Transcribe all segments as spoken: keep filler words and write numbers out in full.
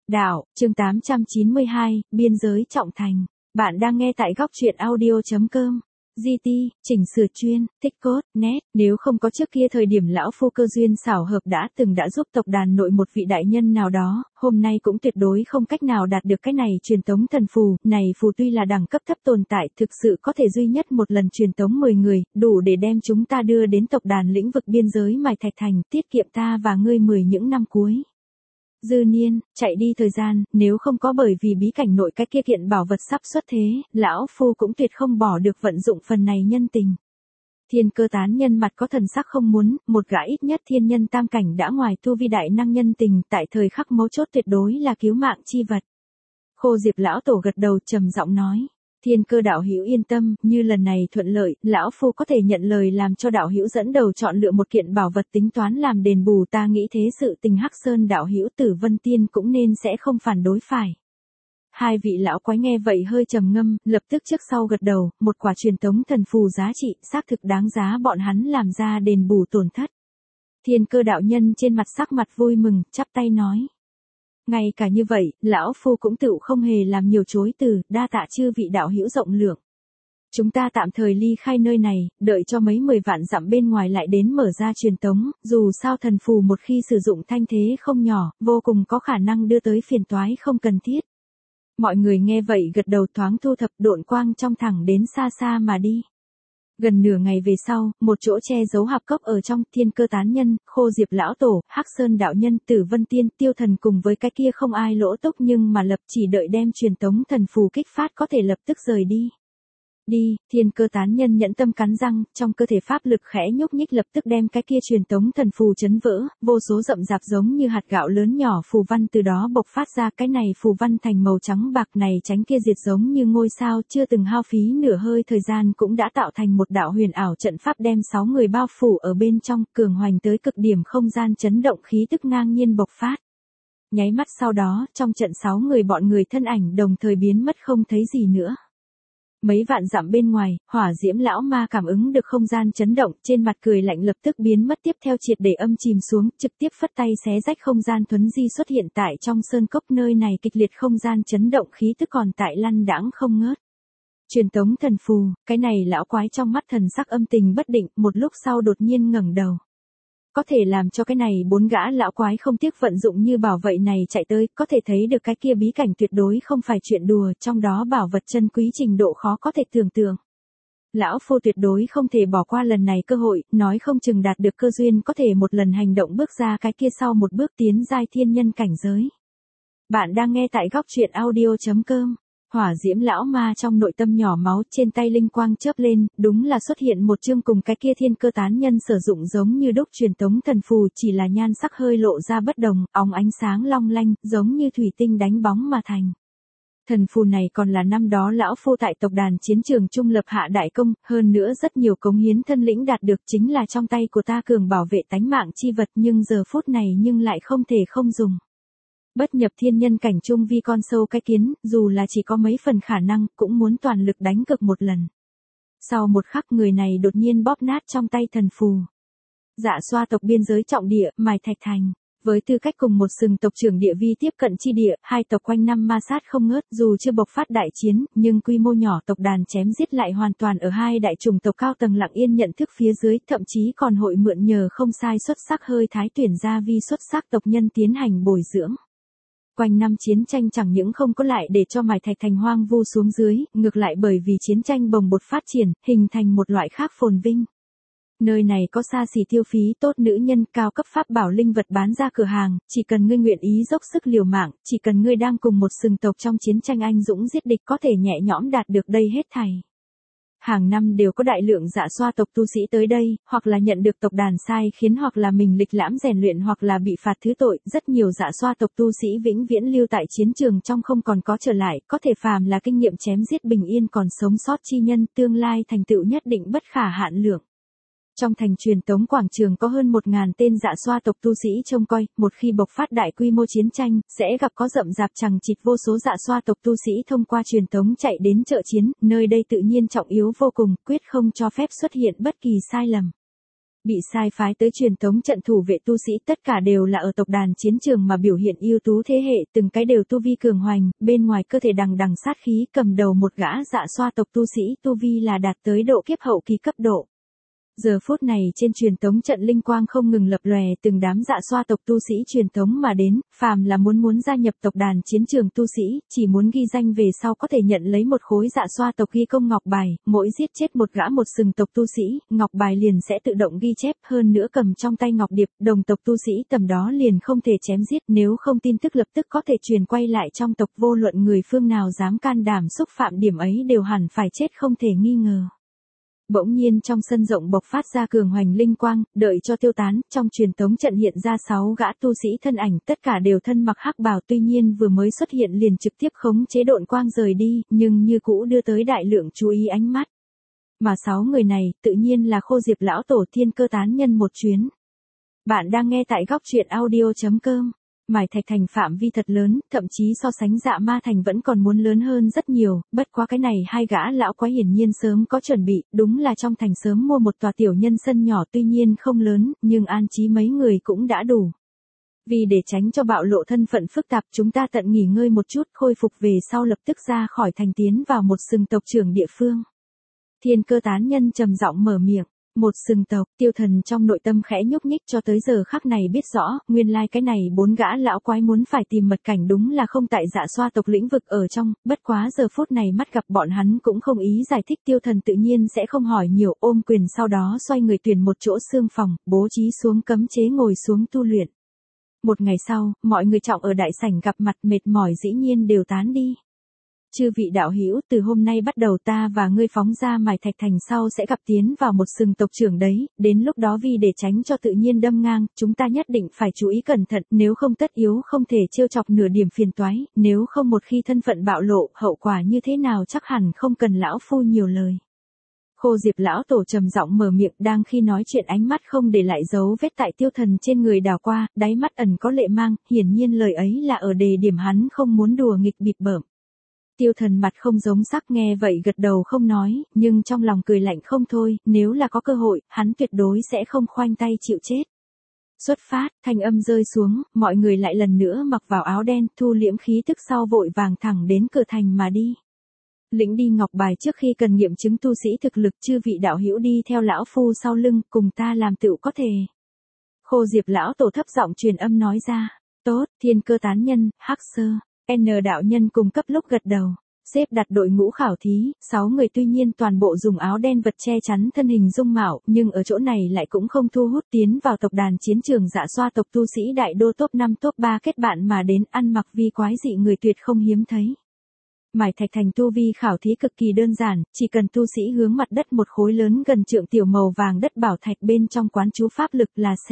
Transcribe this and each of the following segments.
Đạo, chương tám trăm chín mươi hai, biên giới trọng thành. Bạn đang nghe tại góc truyện audio.com. giê tê, chỉnh sửa chuyên, tích cốt, net. Nếu không có trước kia thời điểm lão phu cơ duyên xảo hợp đã từng đã giúp tộc đàn nội một vị đại nhân nào đó, hôm nay cũng tuyệt đối không cách nào đạt được cái này truyền tống thần phù. Này phù tuy là đẳng cấp thấp tồn tại, thực sự có thể duy nhất một lần truyền tống mười người, đủ để đem chúng ta đưa đến tộc đàn lĩnh vực biên giới Mài Thạch Thành, tiết kiệm ta và ngươi mười những năm cuối. Dư niên, chạy đi thời gian, nếu không có bởi vì bí cảnh nội cái kia kiện bảo vật sắp xuất thế, lão phu cũng tuyệt không bỏ được vận dụng phần này nhân tình. Thiên Cơ tán nhân mặt có thần sắc không muốn, một gã ít nhất thiên nhân tam cảnh đã ngoài tu vi đại năng nhân tình, tại thời khắc mấu chốt tuyệt đối là cứu mạng chi vật. Khô Diệp lão tổ gật đầu trầm giọng nói. Thiên Cơ đạo hữu yên tâm, như lần này thuận lợi, lão phu có thể nhận lời làm cho đạo hữu dẫn đầu chọn lựa một kiện bảo vật tính toán làm đền bù, ta nghĩ thế sự tình Hắc Sơn đạo hữu Tử Vân Tiên cũng nên sẽ không phản đối phải. Hai vị lão quái nghe vậy hơi trầm ngâm, lập tức trước sau gật đầu, một quả truyền tống thần phù giá trị, xác thực đáng giá bọn hắn làm ra đền bù tổn thất. Thiên Cơ đạo nhân trên mặt sắc mặt vui mừng, chắp tay nói. Ngay cả như vậy, lão phu cũng tự không hề làm nhiều chối từ, đa tạ chư vị đạo hữu rộng lượng. Chúng ta tạm thời ly khai nơi này, đợi cho mấy mười vạn dặm bên ngoài lại đến mở ra truyền tống, dù sao thần phù một khi sử dụng thanh thế không nhỏ, vô cùng có khả năng đưa tới phiền toái không cần thiết. Mọi người nghe vậy gật đầu thoáng thu thập độn quang trong thẳng đến xa xa mà đi. Gần nửa ngày về sau, một chỗ che giấu hạp cốc ở trong, Thiên Cơ tán nhân, Khô Diệp lão tổ, Hắc Sơn đạo nhân, Tử Vân Tiên, Tiêu Thần cùng với cái kia không ai lỗ tốc nhưng mà lập chỉ đợi đem truyền tống thần phù kích phát có thể lập tức rời đi. Đi, Thiên Cơ tán nhân nhẫn tâm cắn răng, trong cơ thể pháp lực khẽ nhúc nhích lập tức đem cái kia truyền tống thần phù chấn vỡ, vô số rậm rạp giống như hạt gạo lớn nhỏ phù văn từ đó bộc phát ra, cái này phù văn thành màu trắng bạc này tránh kia diệt giống như ngôi sao, chưa từng hao phí nửa hơi thời gian cũng đã tạo thành một đạo huyền ảo trận pháp đem sáu người bao phủ ở bên trong, cường hoành tới cực điểm không gian chấn động khí tức ngang nhiên bộc phát. Nháy mắt sau đó, trong trận sáu người bọn người thân ảnh đồng thời biến mất không thấy gì nữa. Mấy vạn dặm bên ngoài, Hỏa Diễm lão ma cảm ứng được không gian chấn động, trên mặt cười lạnh lập tức biến mất, tiếp theo triệt để âm chìm xuống, trực tiếp phất tay xé rách không gian thuấn di xuất hiện tại trong sơn cốc, nơi này kịch liệt không gian chấn động khí tức còn tại lăn đãng không ngớt. Truyền tống thần phù, cái này lão quái trong mắt thần sắc âm tình bất định, một lúc sau đột nhiên ngẩng đầu. Có thể làm cho cái này bốn gã lão quái không tiếc vận dụng như bảo vậy này chạy tới, có thể thấy được cái kia bí cảnh tuyệt đối không phải chuyện đùa, trong đó bảo vật chân quý trình độ khó có thể tưởng tượng. Lão phu tuyệt đối không thể bỏ qua lần này cơ hội, nói không chừng đạt được cơ duyên có thể một lần hành động bước ra cái kia sau một bước tiến giai thiên nhân cảnh giới. Bạn đang nghe tại góc truyện audio.com. Hỏa Diễm lão ma trong nội tâm nhỏ máu, trên tay linh quang chớp lên, đúng là xuất hiện một chương cùng cái kia Thiên Cơ tán nhân sử dụng giống như đúc truyền tống thần phù, chỉ là nhan sắc hơi lộ ra bất đồng, óng ánh sáng long lanh, giống như thủy tinh đánh bóng mà thành. Thần phù này còn là năm đó lão phu tại tộc đàn chiến trường trung lập hạ đại công, hơn nữa rất nhiều cống hiến thân lĩnh đạt được chính là trong tay của ta cường bảo vệ tánh mạng chi vật, nhưng giờ phút này nhưng lại không thể không dùng. Bất nhập thiên nhân cảnh trung vi con sâu cái kiến, dù là chỉ có mấy phần khả năng, cũng muốn toàn lực đánh cực một lần. Sau một khắc người này đột nhiên bóp nát trong tay thần phù. Dạ Xoa tộc biên giới trọng địa, Mài Thạch Thành. Với tư cách cùng một sừng tộc trưởng địa vi tiếp cận chi địa, hai tộc quanh năm ma sát không ngớt, dù chưa bộc phát đại chiến, nhưng quy mô nhỏ tộc đàn chém giết lại hoàn toàn ở hai đại chủng tộc cao tầng lặng yên nhận thức phía dưới, thậm chí còn hội mượn nhờ không sai xuất sắc hơi thái tuyển gia vi xuất sắc tộc nhân tiến hành bồi dưỡng. Quanh năm chiến tranh chẳng những không có lại để cho Mài Thạch Thành hoang vu xuống dưới, ngược lại bởi vì chiến tranh bồng bột phát triển, hình thành một loại khác phồn vinh. Nơi này có xa xỉ tiêu phí tốt nữ nhân, cao cấp pháp bảo linh vật bán ra cửa hàng, chỉ cần ngươi nguyện ý dốc sức liều mạng, chỉ cần ngươi đang cùng một sừng tộc trong chiến tranh anh dũng giết địch có thể nhẹ nhõm đạt được đây hết thảy. Hàng năm đều có đại lượng Dạ Xoa tộc tu sĩ tới đây, hoặc là nhận được tộc đàn sai khiến, hoặc là mình lịch lãm rèn luyện, hoặc là bị phạt thứ tội, rất nhiều Dạ Xoa tộc tu sĩ vĩnh viễn lưu tại chiến trường trong không còn có trở lại, có thể phàm là kinh nghiệm chém giết bình yên còn sống sót chi nhân, tương lai thành tựu nhất định bất khả hạn lượng. Trong thành truyền tống quảng trường có hơn một ngàn tên Dạ Xoa tộc tu sĩ trông coi, một khi bộc phát đại quy mô chiến tranh, sẽ gặp có rậm rạp chằng chịt vô số Dạ Xoa tộc tu sĩ thông qua truyền tống chạy đến trợ chiến, nơi đây tự nhiên trọng yếu vô cùng, quyết không cho phép xuất hiện bất kỳ sai lầm. Bị sai phái tới truyền tống trận thủ vệ tu sĩ tất cả đều là ở tộc đàn chiến trường mà biểu hiện ưu tú thế hệ, từng cái đều tu vi cường hoành, bên ngoài cơ thể đằng đằng sát khí, cầm đầu một gã dạ xoa tộc tu sĩ tu vi là đạt tới độ kiếp hậu kỳ cấp độ. Giờ phút này trên truyền tống trận linh quang không ngừng lập lòe, từng đám dạ xoa tộc tu sĩ truyền tống mà đến, phàm là muốn muốn gia nhập tộc đàn chiến trường tu sĩ, chỉ muốn ghi danh về sau có thể nhận lấy một khối dạ xoa tộc ghi công ngọc bài, mỗi giết chết một gã một sừng tộc tu sĩ, ngọc bài liền sẽ tự động ghi chép, hơn nữa cầm trong tay ngọc điệp, đồng tộc tu sĩ tầm đó liền không thể chém giết, nếu không tin tức lập tức có thể truyền quay lại trong tộc, vô luận người phương nào dám can đảm xúc phạm điểm ấy đều hẳn phải chết không thể nghi ngờ. Bỗng nhiên trong sân rộng bộc phát ra cường hoành linh quang, đợi cho tiêu tán, trong truyền tống trận hiện ra sáu gã tu sĩ thân ảnh, tất cả đều thân mặc hắc bào, tuy nhiên vừa mới xuất hiện liền trực tiếp khống chế độn quang rời đi, nhưng như cũ đưa tới đại lượng chú ý ánh mắt. Mà sáu người này, tự nhiên là Khô Diệp lão tổ Thiên Cơ tán nhân một chuyến. Bạn đang nghe tại góc truyện audio chấm com. Mải Thạch Thành phạm vi thật lớn, thậm chí so sánh Dạ Ma Thành vẫn còn muốn lớn hơn rất nhiều, bất quá cái này hai gã lão quái hiển nhiên sớm có chuẩn bị, đúng là trong thành sớm mua một tòa tiểu nhân sân nhỏ, tuy nhiên không lớn, nhưng an trí mấy người cũng đã đủ. Vì để tránh cho bạo lộ thân phận phức tạp, chúng ta tận nghỉ ngơi một chút, khôi phục về sau lập tức ra khỏi thành tiến vào một sừng tộc trưởng địa phương. Thiên Cơ tán nhân trầm giọng mở miệng. Một sừng tộc, Tiêu Thần trong nội tâm khẽ nhúc nhích, cho tới giờ khắc này biết rõ, nguyên lai cái này bốn gã lão quái muốn phải tìm mật cảnh đúng là không tại dạ xoa tộc lĩnh vực ở trong, bất quá giờ phút này mắt gặp bọn hắn cũng không ý giải thích, Tiêu Thần tự nhiên sẽ không hỏi nhiều, ôm quyền sau đó xoay người tuyển một chỗ xương phòng, bố trí xuống cấm chế ngồi xuống tu luyện. Một ngày sau, mọi người trọng ở đại sảnh gặp mặt, mệt mỏi dĩ nhiên đều tán đi. Chư vị đạo hữu, từ hôm nay bắt đầu ta và ngươi phóng ra Mải Thạch Thành sau sẽ gặp tiến vào một sừng tộc trưởng đấy, đến lúc đó vì để tránh cho tự nhiên đâm ngang, chúng ta nhất định phải chú ý cẩn thận, nếu không tất yếu không thể trêu chọc nửa điểm phiền toái, nếu không một khi thân phận bạo lộ, hậu quả như thế nào chắc hẳn không cần lão phu nhiều lời. Khô Diệp lão tổ trầm giọng mở miệng, đang khi nói chuyện ánh mắt không để lại dấu vết tại Tiêu Thần trên người đảo qua, đáy mắt ẩn có lệ mang, hiển nhiên lời ấy là ở đề điểm hắn không muốn đùa nghịch bịp bợm. Tiêu Thần mặt không giống sắc, nghe vậy gật đầu không nói, nhưng trong lòng cười lạnh không thôi, nếu là có cơ hội, hắn tuyệt đối sẽ không khoanh tay chịu chết. Xuất phát, thanh âm rơi xuống, mọi người lại lần nữa mặc vào áo đen, thu liễm khí tức sau vội vàng thẳng đến cửa thành mà đi. Lĩnh đi ngọc bài trước khi cần nghiệm chứng tu sĩ thực lực, chư vị đạo hữu đi theo lão phu sau lưng, cùng ta làm tựu có thể. Khô Diệp lão tổ thấp giọng truyền âm nói ra. Tốt, Thiên Cơ tán nhân, Hắc Sơ, N đạo nhân cùng cấp lúc gật đầu. Xếp đặt đội ngũ khảo thí, sáu người tuy nhiên toàn bộ dùng áo đen vật che chắn thân hình dung mạo, nhưng ở chỗ này lại cũng không thu hút tiến vào tộc đàn chiến trường dạ xoa tộc tu sĩ đại đô top năm top ba kết bạn mà đến, ăn mặc vi quái dị người tuyệt không hiếm thấy. Mải Thạch Thành tu vi khảo thí cực kỳ đơn giản, chỉ cần tu sĩ hướng mặt đất một khối lớn gần trượng tiểu màu vàng đất bảo thạch bên trong quán chú pháp lực là xe.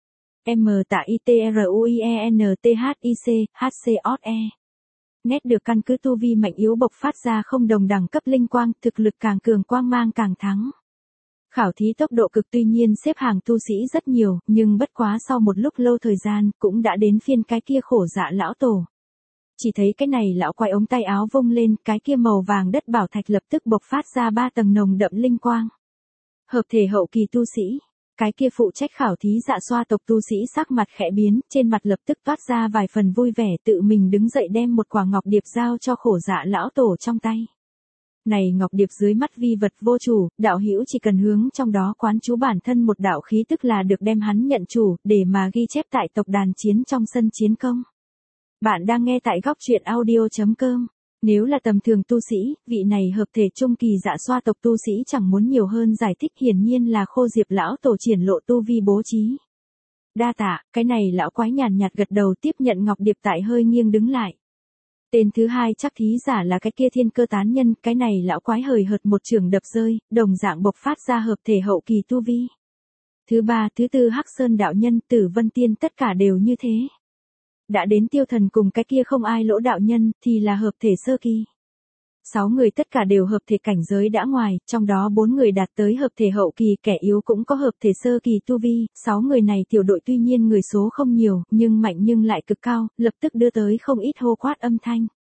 M tạ I T R U I E N T H I C, H C O E. Nét được căn cứ tu vi mạnh yếu bộc phát ra không đồng đẳng cấp linh quang, thực lực càng cường quang mang càng thắng. Khảo thí tốc độ cực, tuy nhiên xếp hàng tu sĩ rất nhiều, nhưng bất quá sau một lúc lâu thời gian, cũng đã đến phiên cái kia khổ dạ lão tổ. Chỉ thấy cái này lão quay ống tay áo vung lên, cái kia màu vàng đất bảo thạch lập tức bộc phát ra ba tầng nồng đậm linh quang. Hợp thể hậu kỳ tu sĩ. Cái kia phụ trách khảo thí dạ xoa tộc tu sĩ sắc mặt khẽ biến, trên mặt lập tức toát ra vài phần vui vẻ, tự mình đứng dậy đem một quả ngọc điệp giao cho khổ dạ lão tổ trong tay. Này ngọc điệp dưới mắt vi vật vô chủ, đạo hữu chỉ cần hướng trong đó quán chú bản thân một đạo khí tức là được đem hắn nhận chủ, để mà ghi chép tại tộc đàn chiến trong sân chiến công. Bạn đang nghe tại góc truyện audio chấm com. Nếu là tầm thường tu sĩ, vị này hợp thể trung kỳ dạ xoa tộc tu sĩ chẳng muốn nhiều hơn giải thích, hiển nhiên là Khô Diệp lão tổ triển lộ tu vi bố trí. Đa tạ, cái này lão quái nhàn nhạt gật đầu tiếp nhận ngọc điệp tại hơi nghiêng đứng lại. Tên thứ hai chắc thí giả là cái kia Thiên Cơ tán nhân, cái này lão quái hời hợt một trường đập rơi, đồng dạng bộc phát ra hợp thể hậu kỳ tu vi. Thứ ba, thứ tư Hắc Sơn đạo nhân, Tử Vân Tiên tất cả đều như thế. Đã đến Tiêu Thần cùng cái kia không ai lỗ đạo nhân, thì là hợp thể sơ kỳ. Sáu người tất cả đều hợp thể cảnh giới đã ngoài, trong đó bốn người đạt tới hợp thể hậu kỳ, kẻ yếu cũng có hợp thể sơ kỳ tu vi, sáu người này tiểu đội tuy nhiên người số không nhiều, nhưng mạnh nhưng lại cực cao, lập tức đưa tới không ít hô quát âm thanh.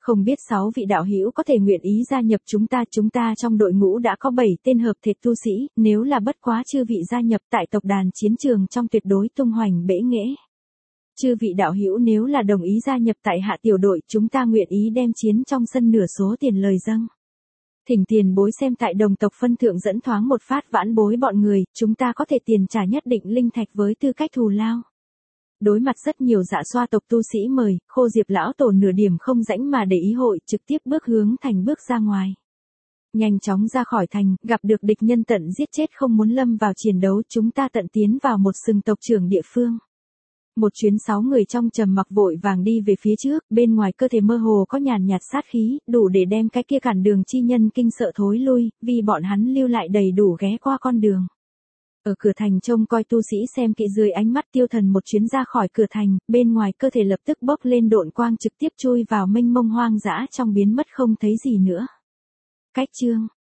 Không biết sáu vị đạo hữu có thể nguyện ý gia nhập chúng ta, chúng ta trong đội ngũ đã có bảy tên hợp thể tu sĩ, nếu là bất quá chư vị gia nhập tại tộc đàn chiến trường trong tuyệt đối tung hoành bể nghệ. Chư vị đạo hữu nếu là đồng ý gia nhập tại hạ tiểu đội, chúng ta nguyện ý đem chiến trong sân nửa số tiền lời dâng. Thỉnh tiền bối xem tại đồng tộc phân thượng dẫn thoáng một phát vãn bối bọn người, chúng ta có thể tiền trả nhất định linh thạch với tư cách thù lao. Đối mặt rất nhiều dạ xoa tộc tu sĩ mời, Khô Diệp lão tổ nửa điểm không rãnh mà để ý hội, trực tiếp bước hướng thành bước ra ngoài. Nhanh chóng ra khỏi thành, gặp được địch nhân tận giết chết không muốn lâm vào chiến đấu, chúng ta tận tiến vào một sừng tộc trưởng địa phương. Một chuyến sáu người trong trầm mặc vội vàng đi về phía trước, bên ngoài cơ thể mơ hồ có nhàn nhạt sát khí, đủ để đem cái kia cản đường chi nhân kinh sợ thối lui, vì bọn hắn lưu lại đầy đủ ghé qua con đường. Ở cửa thành trông coi tu sĩ xem kỹ dưới ánh mắt Tiêu Thần một chuyến ra khỏi cửa thành, bên ngoài cơ thể lập tức bốc lên độn quang trực tiếp chui vào mênh mông hoang dã trong biến mất không thấy gì nữa. Cách chương